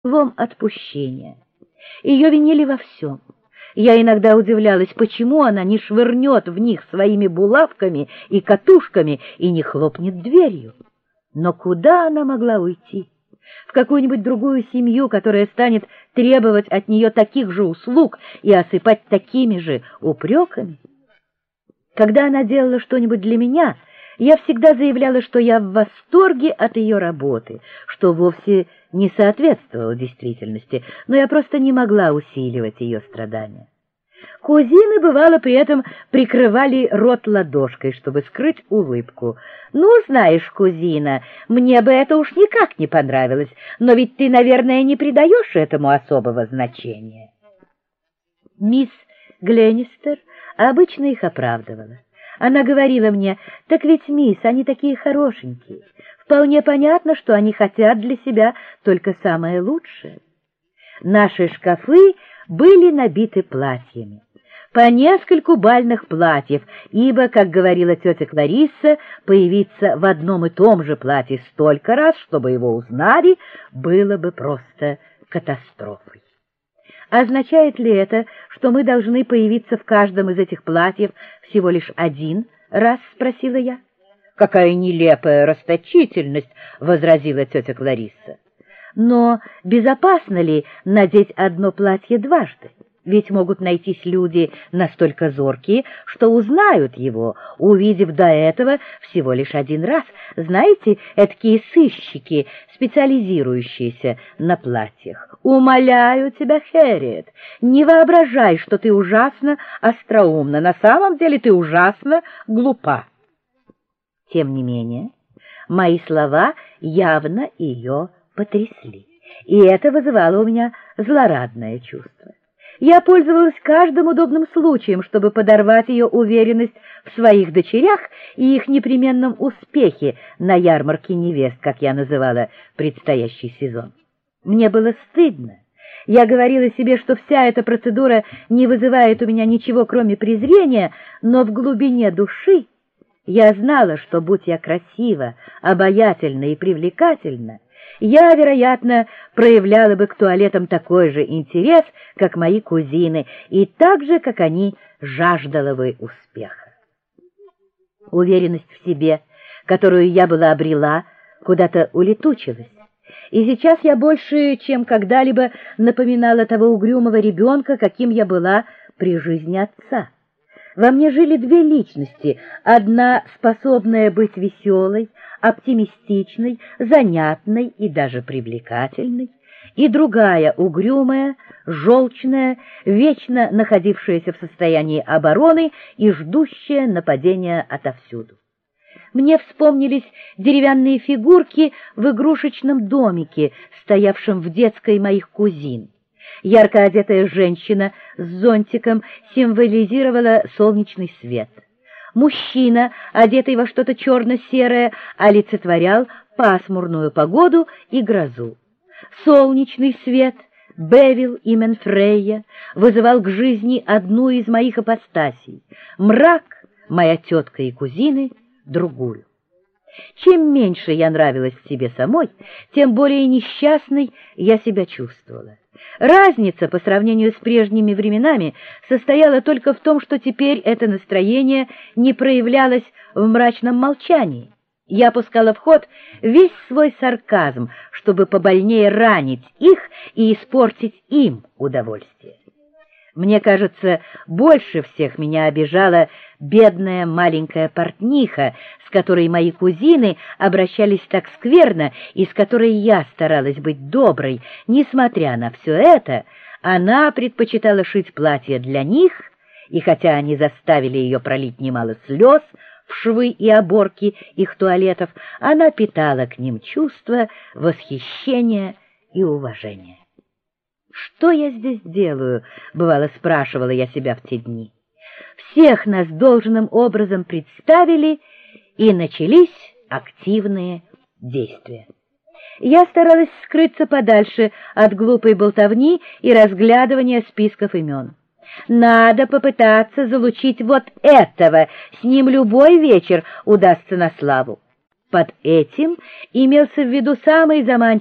словом отпущения. Ее винили во всем. Я иногда удивлялась, почему она не швырнет в них своими булавками и катушками и не хлопнет дверью. Но куда она могла уйти? В какую-нибудь другую семью, которая станет требовать от нее таких же услуг и осыпать такими же упреками? Когда она делала что-нибудь для меня, я всегда заявляла, что я в восторге от ее работы, что вовсе не соответствовало действительности, но я просто не могла усиливать ее страдания. Кузины, бывало, при этом прикрывали рот ладошкой, чтобы скрыть улыбку. «Ну, знаешь, кузина, мне бы это уж никак не понравилось, но ведь ты, наверное, не придаешь этому особого значения». Мисс Гленнистер обычно их оправдывала. Она говорила мне: «Так ведь, мисс, они такие хорошенькие. Вполне понятно, что они хотят для себя только самое лучшее». Наши шкафы были набиты платьями. По нескольку бальных платьев, ибо, как говорила тетя Кларисса, появиться в одном и том же платье столько раз, чтобы его узнали, было бы просто катастрофой. Означает ли это, что мы должны появиться в каждом из этих платьев всего лишь один раз, спросила я. «Какая нелепая расточительность!» — возразила тетя Кларисса. «Но безопасно ли надеть одно платье дважды? Ведь могут найтись люди настолько зоркие, что узнают его, увидев до этого всего лишь один раз. Знаете, эдакие сыщики, специализирующиеся на платьях. Умоляю тебя, Хэрриет, не воображай, что ты ужасно остроумна. На самом деле ты ужасно глупа». Тем не менее, мои слова явно ее потрясли, и это вызывало у меня злорадное чувство. Я пользовалась каждым удобным случаем, чтобы подорвать ее уверенность в своих дочерях и их непременном успехе на ярмарке невест, как я называла предстоящий сезон. Мне было стыдно. Я говорила себе, что вся эта процедура не вызывает у меня ничего, кроме презрения, но в глубине души я знала, что, будь я красива, обаятельна и привлекательна, я, вероятно, проявляла бы к туалетам такой же интерес, как мои кузины, и так же, как они, жаждала бы успеха. Уверенность в себе, которую я была обрела, куда-то улетучилась, и сейчас я больше, чем когда-либо, напоминала того угрюмого ребенка, каким я была при жизни отца. Во мне жили две личности, одна способная быть веселой, оптимистичной, занятной и даже привлекательной, и другая угрюмая, желчная, вечно находившаяся в состоянии обороны и ждущая нападения отовсюду. Мне вспомнились деревянные фигурки в игрушечном домике, стоявшем в детской моих кузин. Ярко одетая женщина с зонтиком символизировала солнечный свет. Мужчина, одетый во что-то черно-серое, олицетворял пасмурную погоду и грозу. Солнечный свет, Бевил и Менфрейя, вызывал к жизни одну из моих ипостасей. Мрак, моя тетка и кузины, другую. Чем меньше я нравилась себе самой, тем более несчастной я себя чувствовала. Разница по сравнению с прежними временами состояла только в том, что теперь это настроение не проявлялось в мрачном молчании. Я пускала в ход весь свой сарказм, чтобы побольнее ранить их и испортить им удовольствие. Мне кажется, больше всех меня обижала бедная маленькая портниха, с которой мои кузины обращались так скверно и с которой я старалась быть доброй. Несмотря на все это, она предпочитала шить платья для них, и хотя они заставили ее пролить немало слез в швы и оборки их туалетов, она питала к ним чувство восхищения и уважения. «Что я здесь делаю?» — бывало спрашивала я себя в те дни. Всех нас должным образом представили, и начались активные действия. Я старалась скрыться подальше от глупой болтовни и разглядывания списков имен. Надо попытаться залучить вот этого, с ним любой вечер удастся на славу. Под этим имелся в виду самый заманчивый